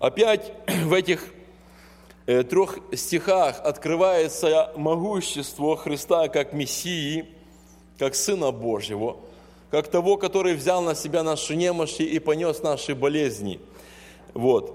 Опять в этих 3 стихах открывается могущество Христа как Мессии, как Сына Божьего, как того, который взял на себя наши немощи и понес наши болезни. Вот.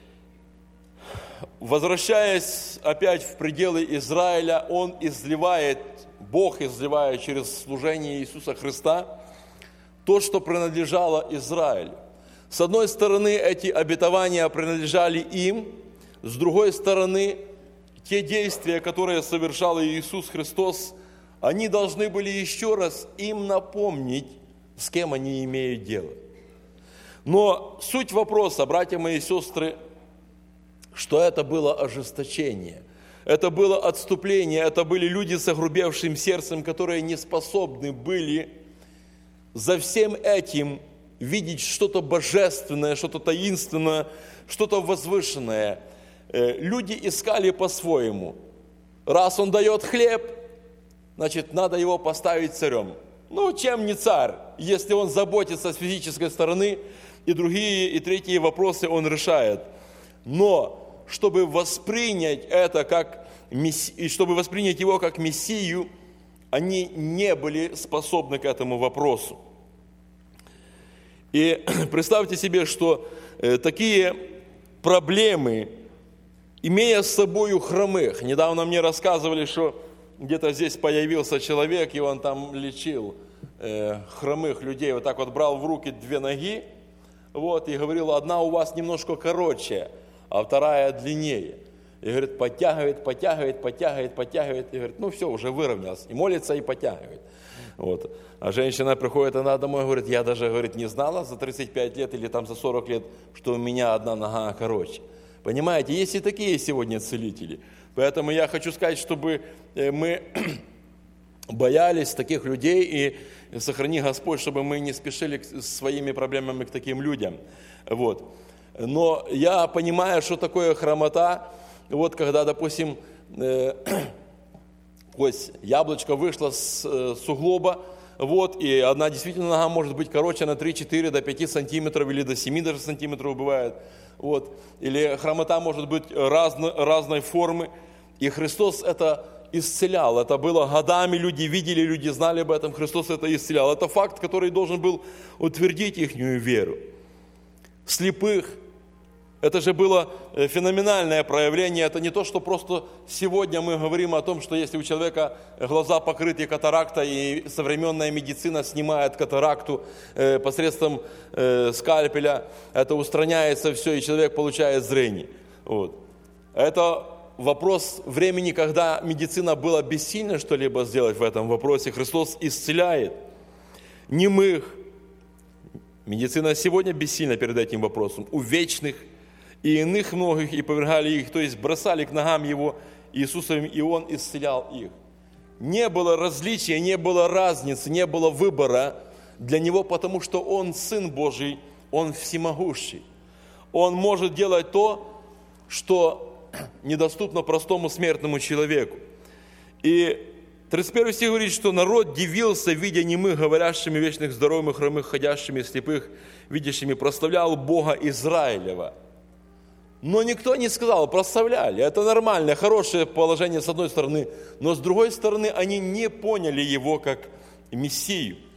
Возвращаясь опять в пределы Израиля, Бог изливает через служение Иисуса Христа то, что принадлежало Израилю. С одной стороны, эти обетования принадлежали им, с другой стороны, те действия, которые совершал Иисус Христос, они должны были еще раз им напомнить, с кем они имеют дело. Но суть вопроса, братья мои и сестры, что это было ожесточение, это было отступление, это были люди с огрубевшим сердцем, которые не способны были за всем этим видеть что-то божественное, что-то таинственное, что-то возвышенное. Люди искали по-своему. Раз он дает хлеб, значит, надо его поставить царем. Ну, чем не царь, если он заботится с физической стороны, и другие, и третьи вопросы он решает. Но чтобы воспринять это как и чтобы воспринять его как Мессию, они не были способны к этому вопросу. И представьте себе, что такие проблемы, имея с собою хромых, недавно мне рассказывали, что где-то здесь появился человек, и он там лечил хромых людей, вот так вот брал в руки 2 ноги, вот, и говорил, одна у вас немножко короче, а вторая длиннее. И говорит, подтягивает. И говорит, ну все, уже выровнялся. И молится, и подтягивает. Вот. А женщина приходит, она домой, говорит, я даже, говорит, не знала за 35 лет или там за 40 лет, что у меня одна нога короче. Понимаете, есть и такие сегодня целители. Поэтому я хочу сказать, чтобы мы боялись таких людей, и сохрани Господь, чтобы мы не спешили своими проблемами к таким людям. Вот. Но я понимаю, что такое хромота, вот когда, допустим, яблочко вышло с углоба, вот, и одна действительно нога может быть короче на 3-4 до 5 сантиметров или до 7 даже сантиметров бывает. Вот. Или хромота может быть разной формы. И Христос это исцелял. Это было годами, люди видели, люди знали об этом. Христос это исцелял. Это факт, который должен был утвердить их веру. Слепых. Это же было феноменальное проявление. Это не то, что просто сегодня мы говорим о том, что если у человека глаза покрыты катарактой, и современная медицина снимает катаракту посредством скальпеля, это устраняется все, и человек получает зрение. Вот. Это вопрос времени, когда медицина была бессильна что-либо сделать в этом вопросе. Христос исцеляет немых. Медицина сегодня бессильна перед этим вопросом. Увечных и иных многих, и повергали их, то есть бросали к ногам Его Иисусовым, и Он исцелял их. Не было различия, не было разницы, не было выбора для Него, потому что Он Сын Божий, Он всемогущий. Он может делать то, что недоступно простому смертному человеку. И 31 стих говорит, что народ дивился, видя немых, говорящими, вечных, здоровых, хромых, ходящими, слепых, видящими, прославлял Бога Израилева. Но никто не сказал, прославляли. Это нормальное, хорошее положение с одной стороны, но с другой стороны они не поняли Его как Мессию.